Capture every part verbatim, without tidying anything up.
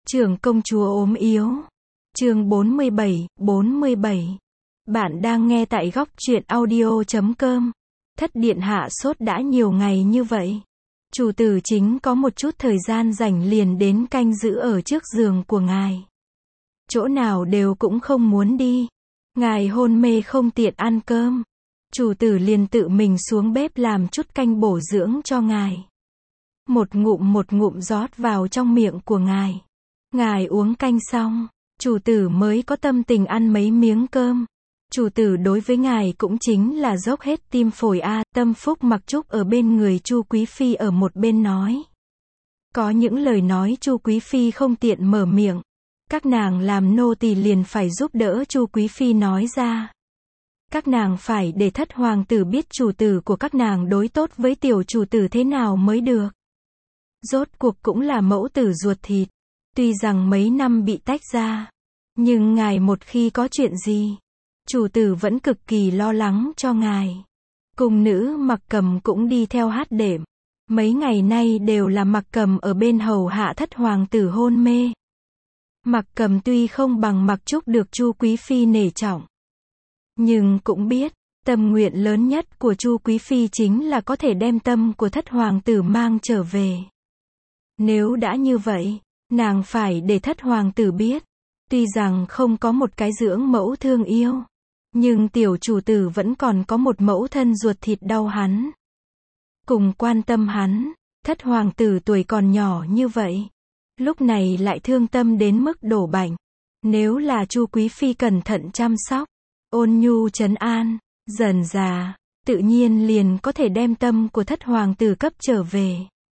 Trưởng công chúa ốm yếu. Chương bốn mươi bảy, bốn mươi bảy. Bạn đang nghe tại góc truyện audio chấm com. Thất điện hạ sốt đã nhiều ngày như vậy. Chủ tử chính có một chút thời gian rảnh liền đến canh giữ ở trước giường của ngài. Chỗ nào đều cũng không muốn đi. Ngài hôn mê không tiện ăn cơm. Chủ tử liền tự mình xuống bếp làm chút canh bổ dưỡng cho ngài. Một ngụm một ngụm rót vào trong miệng của ngài. Ngài uống canh xong, chủ tử mới có tâm tình ăn mấy miếng cơm. Chủ tử đối với ngài cũng chính là dốc hết tim phổi a. Tâm Phúc Mặc Trúc ở bên người Chu Quý Phi ở một bên nói. Có những lời nói Chu Quý Phi không tiện mở miệng. Các nàng làm nô tỳ liền phải giúp đỡ Chu Quý Phi nói ra. Các nàng phải để thất hoàng tử biết chủ tử của các nàng đối tốt với tiểu chủ tử thế nào mới được. Rốt cuộc cũng là mẫu tử ruột thịt. Tuy rằng mấy năm bị tách ra, nhưng ngài một khi có chuyện gì, chủ tử vẫn cực kỳ lo lắng cho ngài. Cung nữ Mặc Cầm cũng đi theo hát đệm. Mấy ngày nay đều là Mặc Cầm ở bên hầu hạ thất hoàng tử hôn mê. Mặc Cầm tuy không bằng Mặc Trúc được Chu Quý Phi nể trọng, nhưng cũng biết, tâm nguyện lớn nhất của Chu Quý Phi chính là có thể đem tâm của thất hoàng tử mang trở về. Nếu đã như vậy, nàng phải để thất hoàng tử biết, tuy rằng không có một cái dưỡng mẫu thương yêu, nhưng tiểu chủ tử vẫn còn có một mẫu thân ruột thịt đau hắn. Cùng quan tâm hắn, thất hoàng tử tuổi còn nhỏ như vậy, lúc này lại thương tâm đến mức đổ bệnh. Nếu là Chu Quý Phi cẩn thận chăm sóc, ôn nhu trấn an, dần dà, tự nhiên liền có thể đem tâm của thất hoàng tử cấp trở về.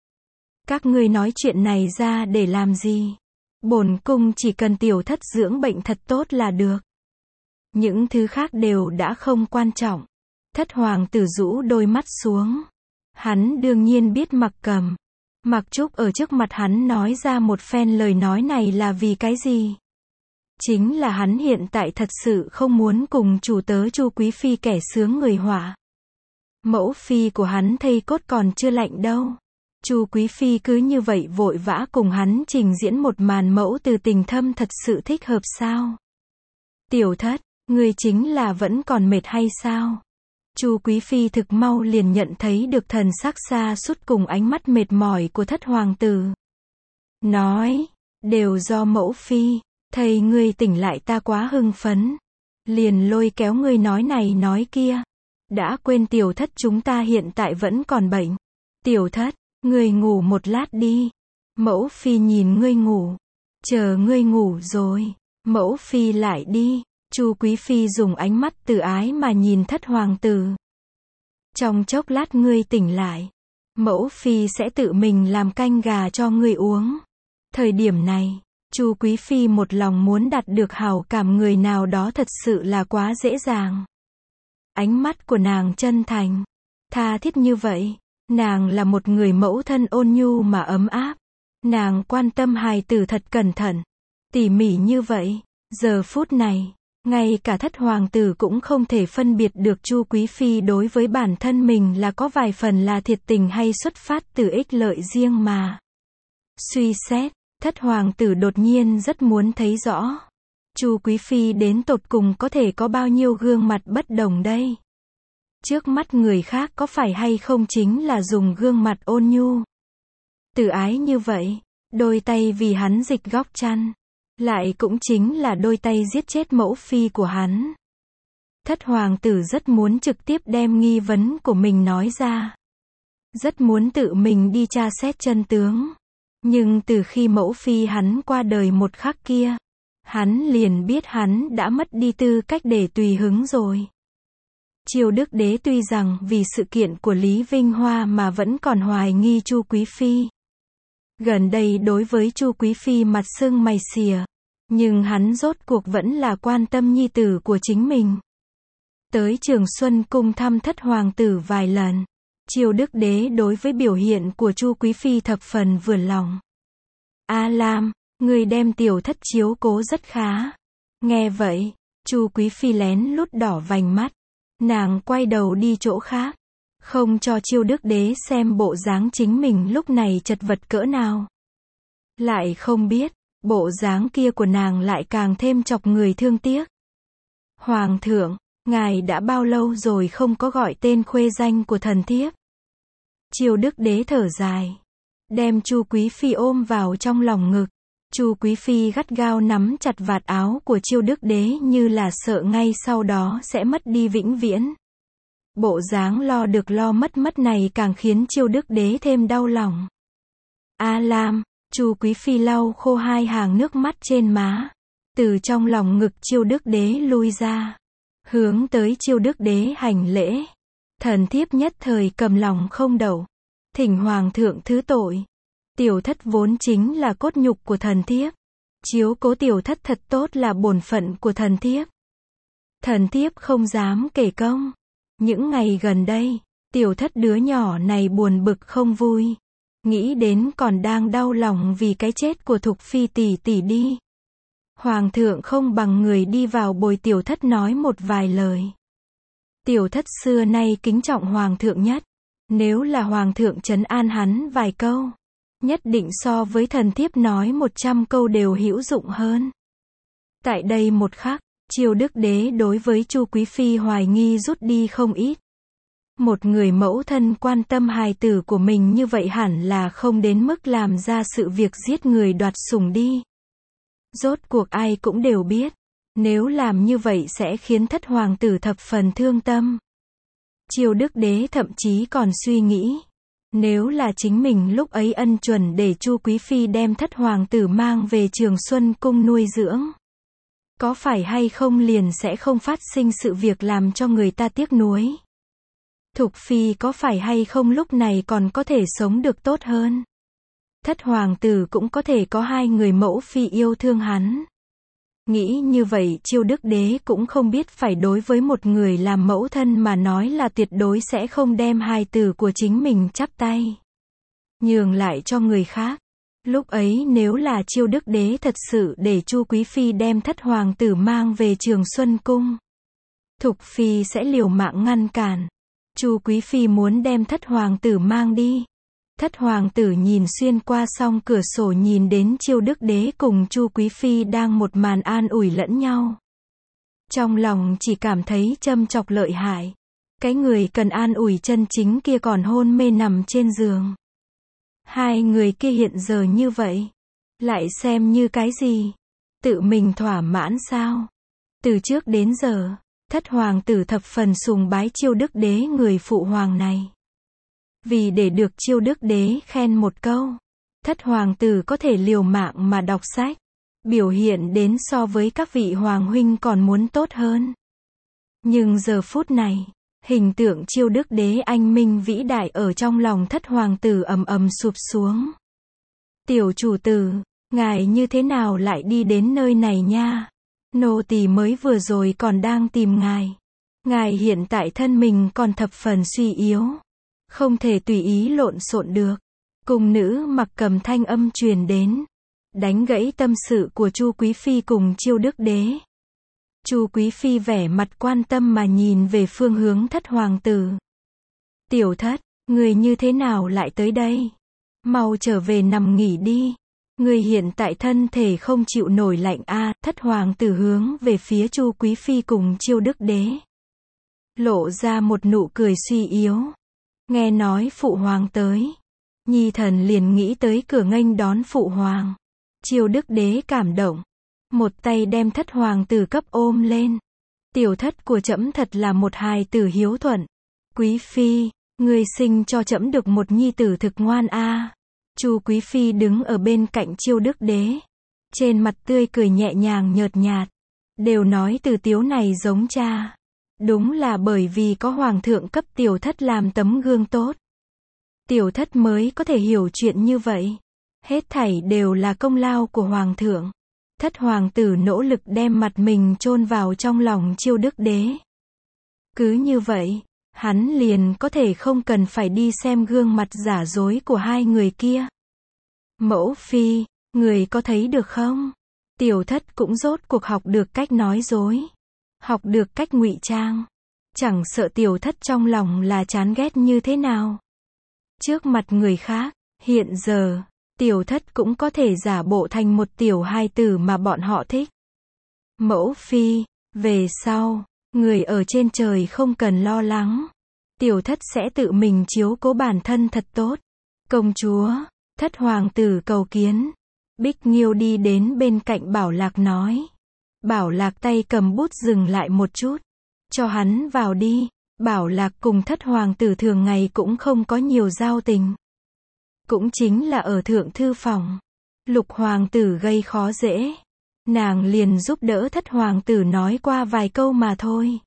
Các ngươi nói chuyện này ra để làm gì? Bổn cung chỉ cần tiểu thất dưỡng bệnh thật tốt là được. Những thứ khác đều đã không quan trọng. Thất hoàng tử rũ đôi mắt xuống. Hắn đương nhiên biết Mặc Cầm, Mặc Trúc ở trước mặt hắn nói ra một phen lời nói này là vì cái gì? Chính là hắn hiện tại thật sự không muốn cùng chủ tớ Chu Quý Phi kẻ sướng người họa. Mẫu phi của hắn thây cốt còn chưa lạnh đâu. Chu Quý Phi cứ như vậy vội vã cùng hắn trình diễn một màn mẫu từ tình thâm thật sự thích hợp sao? Tiểu thất, ngươi chính là vẫn còn mệt hay sao? Chu Quý Phi thực mau liền nhận thấy được thần sắc xa sút cùng ánh mắt mệt mỏi của thất hoàng tử. Nói, đều do mẫu phi, thầy ngươi tỉnh lại ta quá hưng phấn. Liền lôi kéo ngươi nói này nói kia. Đã quên tiểu thất chúng ta hiện tại vẫn còn bệnh. Tiểu thất, ngươi ngủ một lát đi. Mẫu phi nhìn ngươi ngủ. Chờ ngươi ngủ rồi, mẫu phi lại đi. Chu Quý Phi dùng ánh mắt từ ái mà nhìn thất hoàng tử. Trong chốc lát ngươi tỉnh lại, mẫu phi sẽ tự mình làm canh gà cho ngươi uống. Thời điểm này, Chu Quý Phi một lòng muốn đạt được hảo cảm người nào đó thật sự là quá dễ dàng. Ánh mắt của nàng chân thành, tha thiết như vậy. Nàng là một người mẫu thân ôn nhu mà ấm áp. Nàng quan tâm hài tử thật cẩn thận, tỉ mỉ như vậy. Giờ phút này, ngay cả thất hoàng tử cũng không thể phân biệt được Chu Quý Phi đối với bản thân mình là có vài phần là thiệt tình hay xuất phát từ ích lợi riêng mà. Suy xét, thất hoàng tử đột nhiên rất muốn thấy rõ. Chu Quý Phi đến tột cùng có thể có bao nhiêu gương mặt bất đồng đây? Trước mắt người khác có phải hay không chính là dùng gương mặt ôn nhu, từ ái như vậy, đôi tay vì hắn dịch góc chăn, lại cũng chính là đôi tay giết chết mẫu phi của hắn. Thất hoàng tử rất muốn trực tiếp đem nghi vấn của mình nói ra. Rất muốn tự mình đi tra xét chân tướng. Nhưng từ khi mẫu phi hắn qua đời một khắc kia, hắn liền biết hắn đã mất đi tư cách để tùy hứng rồi. Triều Đức Đế tuy rằng vì sự kiện của Lý Vinh Hoa mà vẫn còn hoài nghi Chu Quý Phi. Gần đây đối với Chu Quý Phi mặt sưng mày xìa, nhưng hắn rốt cuộc vẫn là quan tâm nhi tử của chính mình. Tới Trường Xuân Cung thăm thất hoàng tử vài lần, Triều Đức Đế đối với biểu hiện của Chu Quý Phi thập phần vừa lòng. A Lam, người đem tiểu thất chiếu cố rất khá. Nghe vậy, Chu Quý Phi lén lút đỏ vành mắt. Nàng quay đầu đi chỗ khác, không cho Chiêu Đức Đế xem bộ dáng chính mình lúc này chật vật cỡ nào. Lại không biết, Bộ dáng kia của nàng lại càng thêm chọc người thương tiếc. Hoàng thượng, ngài đã bao lâu rồi không có gọi tên khuê danh của thần thiếp? Chiêu Đức Đế thở dài, đem Chu Quý Phi ôm vào trong lòng ngực. Chu Quý Phi gắt gao nắm chặt vạt áo của Chiêu Đức Đế như là sợ ngay sau đó sẽ mất đi vĩnh viễn. Bộ dáng lo được lo mất mất này càng khiến Chiêu Đức Đế thêm đau lòng. A Lam, Chu Quý Phi lau khô hai hàng nước mắt trên má, từ trong lòng ngực Chiêu Đức Đế lui ra, hướng tới Chiêu Đức Đế hành lễ. Thần thiếp nhất thời cầm lòng không đậu, thỉnh hoàng thượng thứ tội. Tiểu thất vốn chính là cốt nhục của thần thiếp, chiếu cố tiểu thất thật tốt là bổn phận của thần thiếp. Thần thiếp không dám kể công. Những ngày gần đây, tiểu thất đứa nhỏ này buồn bực không vui, nghĩ đến còn đang đau lòng vì cái chết của Thục Phi tỷ tỷ đi. Hoàng thượng không bằng người đi vào bồi tiểu thất nói một vài lời. Tiểu thất xưa nay kính trọng hoàng thượng nhất, nếu là hoàng thượng trấn an hắn vài câu, nhất định so với thần thiếp nói một trăm câu đều hữu dụng hơn. Tại đây một khắc, Chiêu Đức Đế đối với Chu Quý Phi hoài nghi rút đi không ít. Một người mẫu thân quan tâm hài tử của mình như vậy hẳn là không đến mức làm ra sự việc giết người đoạt sủng đi. Rốt cuộc ai cũng đều biết, nếu làm như vậy sẽ khiến thất hoàng tử thập phần thương tâm. Chiêu Đức Đế thậm chí còn suy nghĩ, nếu là chính mình lúc ấy ân chuẩn để Chu Quý Phi đem thất hoàng tử mang về Trường Xuân Cung nuôi dưỡng, có phải hay không liền sẽ không phát sinh sự việc làm cho người ta tiếc nuối. Thục Phi có phải hay không lúc này còn có thể sống được tốt hơn. Thất hoàng tử cũng có thể có hai người mẫu phi yêu thương hắn. Nghĩ như vậy Chiêu Đức Đế cũng không biết phải đối với một người làm mẫu thân mà nói là tuyệt đối sẽ không đem hài tử của chính mình chắp tay nhường lại cho người khác. Lúc ấy nếu là Chiêu Đức Đế thật sự để Chu Quý Phi đem thất hoàng tử mang về Trường Xuân Cung, Thục Phi sẽ liều mạng ngăn cản. Chu Quý Phi muốn đem thất hoàng tử mang đi. Thất hoàng tử nhìn xuyên qua song cửa sổ nhìn đến Chiêu Đức Đế cùng Chu Quý Phi đang một màn an ủi lẫn nhau. Trong lòng chỉ cảm thấy châm chọc lợi hại. Cái người cần an ủi chân chính kia còn hôn mê nằm trên giường. Hai người kia hiện giờ như vậy, lại xem như cái gì? Tự mình thỏa mãn sao? Từ trước đến giờ, thất hoàng tử thập phần sùng bái Chiêu Đức Đế người phụ hoàng này. Vì để được Chiêu Đức Đế khen một câu, thất hoàng tử có thể liều mạng mà đọc sách, biểu hiện đến so với các vị hoàng huynh còn muốn tốt hơn. Nhưng giờ phút này, hình tượng Chiêu Đức Đế anh minh vĩ đại ở trong lòng thất hoàng tử ầm ầm sụp xuống. Tiểu chủ tử, ngài như thế nào lại đi đến nơi này nha? Nô tỳ mới vừa rồi còn đang tìm ngài. Ngài hiện tại thân mình còn thập phần suy yếu, không thể tùy ý lộn xộn được. Cung nữ Mặc Cầm thanh âm truyền đến, đánh gãy tâm sự của Chu Quý Phi cùng Chiêu Đức Đế. Chu Quý Phi vẻ mặt quan tâm mà nhìn về phương hướng thất hoàng tử. Tiểu thất, người như thế nào lại tới đây? Mau trở về nằm nghỉ đi. Người hiện tại thân thể không chịu nổi lạnh a. À, thất hoàng tử hướng về phía Chu Quý Phi cùng Chiêu Đức Đế, lộ ra một nụ cười suy yếu. Nghe nói phụ hoàng tới, nhi thần liền nghĩ tới cửa nghênh đón phụ hoàng. Chiêu Đức Đế cảm động, một tay đem thất hoàng tử cấp ôm lên. Tiểu thất của trẫm thật là một hài tử hiếu thuận. Quý Phi, người sinh cho trẫm được một nhi tử thực ngoan a. À. Chu Quý Phi đứng ở bên cạnh Chiêu Đức Đế, trên mặt tươi cười nhẹ nhàng nhợt nhạt. Đều nói từ tiếu này giống cha. Đúng là bởi vì có hoàng thượng cấp tiểu thất làm tấm gương tốt, tiểu thất mới có thể hiểu chuyện như vậy. Hết thảy đều là công lao của hoàng thượng. Thất hoàng tử nỗ lực đem mặt mình chôn vào trong lòng Chiêu Đức Đế. Cứ như vậy, hắn liền có thể không cần phải đi xem gương mặt giả dối của hai người kia. Mẫu phi, người có thấy được không? Tiểu thất cũng rốt cuộc học được cách nói dối, học được cách ngụy trang. Chẳng sợ tiểu thất trong lòng là chán ghét như thế nào. Trước mặt người khác, hiện giờ, Tiểu thất cũng có thể giả bộ thành một tiểu hài tử mà bọn họ thích. Mẫu phi, về sau, người ở trên trời không cần lo lắng. Tiểu thất sẽ tự mình chiếu cố bản thân thật tốt. Công chúa, thất hoàng tử cầu kiến. Bích Nghiêu đi đến bên cạnh Bảo Lạc nói. Bảo Lạc tay cầm bút dừng lại một chút. Cho hắn vào đi. Bảo Lạc cùng thất hoàng tử thường ngày cũng không có nhiều giao tình. Cũng chính là ở thượng thư phòng. Lục hoàng tử gây khó dễ. Nàng liền giúp đỡ thất hoàng tử nói qua vài câu mà thôi.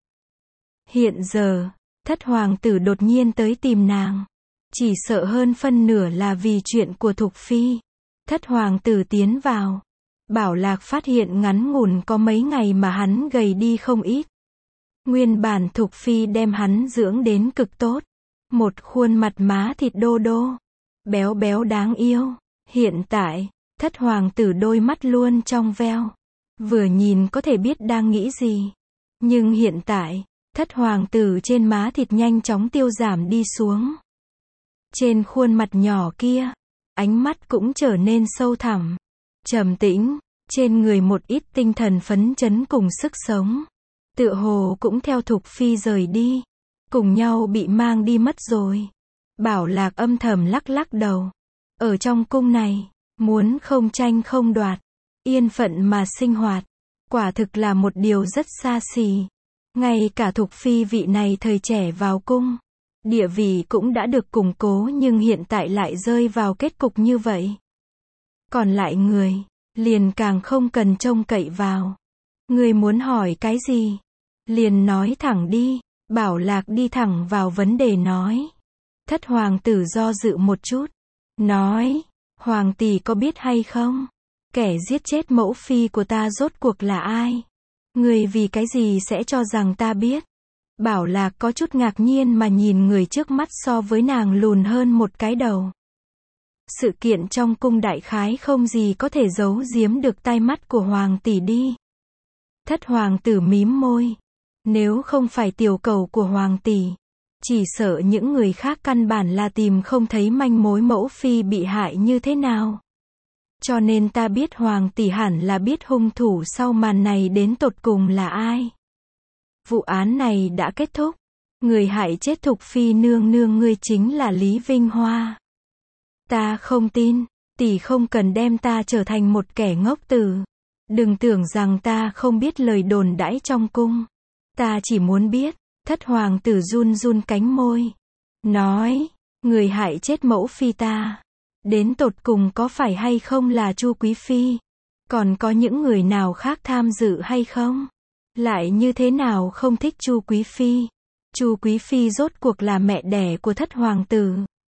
Hiện giờ, thất hoàng tử đột nhiên tới tìm nàng. Chỉ sợ hơn phân nửa là vì chuyện của Thục Phi. Thất hoàng tử tiến vào. Bảo Lạc phát hiện ngắn ngủn có mấy ngày mà hắn gầy đi không ít. Nguyên bản Thục Phi đem hắn dưỡng đến cực tốt. Một khuôn mặt má thịt đô đô. Béo béo đáng yêu. Hiện tại, thất hoàng tử đôi mắt luôn trong veo. Vừa nhìn có thể biết đang nghĩ gì. Nhưng hiện tại, thất hoàng tử trên má thịt nhanh chóng tiêu giảm đi xuống. Trên khuôn mặt nhỏ kia, ánh mắt cũng trở nên sâu thẳm, trầm tĩnh, trên người một ít tinh thần phấn chấn cùng sức sống. Tựa hồ cũng theo Thục Phi rời đi, cùng nhau bị mang đi mất rồi. Bảo Lạc âm thầm lắc lắc đầu. Ở trong cung này, muốn không tranh không đoạt, yên phận mà sinh hoạt, quả thực là một điều rất xa xỉ. Ngay cả Thục Phi vị này thời trẻ vào cung, địa vị cũng đã được củng cố nhưng hiện tại lại rơi vào kết cục như vậy. Còn lại người, liền càng không cần trông cậy vào. Người muốn hỏi cái gì? Liền nói thẳng đi. Bảo Lạc đi thẳng vào vấn đề nói. Thất hoàng tử do dự một chút. Nói, hoàng tỷ có biết hay không? Kẻ giết chết mẫu phi của ta rốt cuộc là ai? Người vì cái gì sẽ cho rằng ta biết? Bảo Lạc có chút ngạc nhiên mà nhìn người trước mắt so với nàng lùn hơn một cái đầu. Sự kiện trong cung đại khái không gì có thể giấu giếm được tai mắt của hoàng tỷ đi. Thất hoàng tử mím môi. Nếu không phải tiểu cầu của hoàng tỷ, chỉ sợ những người khác căn bản là tìm không thấy manh mối mẫu phi bị hại như thế nào. Cho nên ta biết hoàng tỷ hẳn là biết hung thủ sau màn này đến tột cùng là ai. Vụ án này đã kết thúc. Người hại chết Thục Phi nương nương ngươi chính là Lý Vinh Hoa. Ta không tin, tỷ không cần đem ta trở thành một kẻ ngốc tử. Đừng tưởng rằng ta không biết lời đồn đãi trong cung. Ta chỉ muốn biết. Thất hoàng tử run run cánh môi. Nói, người hại chết mẫu phi ta. Đến tột cùng có phải hay không là Chu Quý Phi? Còn có những người nào khác tham dự hay không? Lại như thế nào không thích Chu Quý Phi? Chu Quý Phi rốt cuộc là mẹ đẻ của thất hoàng tử.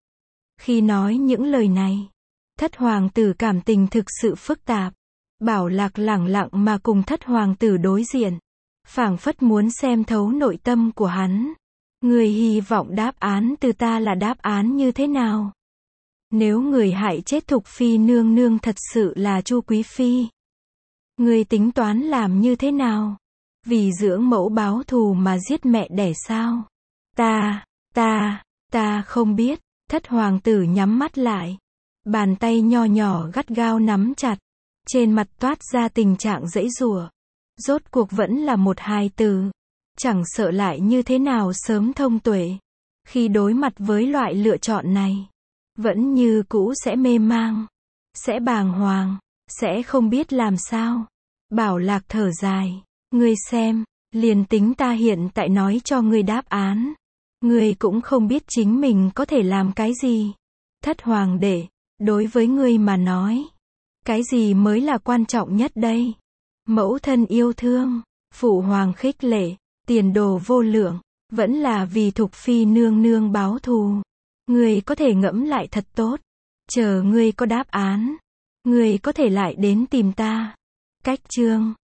Khi nói những lời này, thất hoàng tử cảm tình thực sự phức tạp. Bảo Lạc lẳng lặng mà cùng thất hoàng tử đối diện. Phảng phất muốn xem thấu nội tâm của hắn. Người hy vọng đáp án từ ta là đáp án như thế nào? Nếu người hại chết Thục Phi nương nương thật sự là Chu Quý Phi, người tính toán làm như thế nào? Vì dưỡng mẫu báo thù mà giết mẹ đẻ sao? Ta, ta, ta không biết. Thất hoàng tử nhắm mắt lại. Bàn tay nho nhỏ gắt gao nắm chặt. Trên mặt toát ra tình trạng giãy giụa. Rốt cuộc vẫn là một hài tử. Chẳng sợ lại như thế nào sớm thông tuệ. Khi đối mặt với loại lựa chọn này, vẫn như cũ sẽ mê mang, sẽ bàng hoàng, sẽ không biết làm sao. Bảo Lạc thở dài. Ngươi xem, liền tính ta hiện tại nói cho ngươi đáp án, ngươi cũng không biết chính mình có thể làm cái gì. Thất hoàng đệ, đối với ngươi mà nói, cái gì mới là quan trọng nhất đây? Mẫu thân yêu thương, phụ hoàng khích lệ, tiền đồ vô lượng, vẫn là vì Thục Phi nương nương báo thù. Ngươi có thể ngẫm lại thật tốt. Chờ ngươi có đáp án, ngươi có thể lại đến tìm ta. Cách chương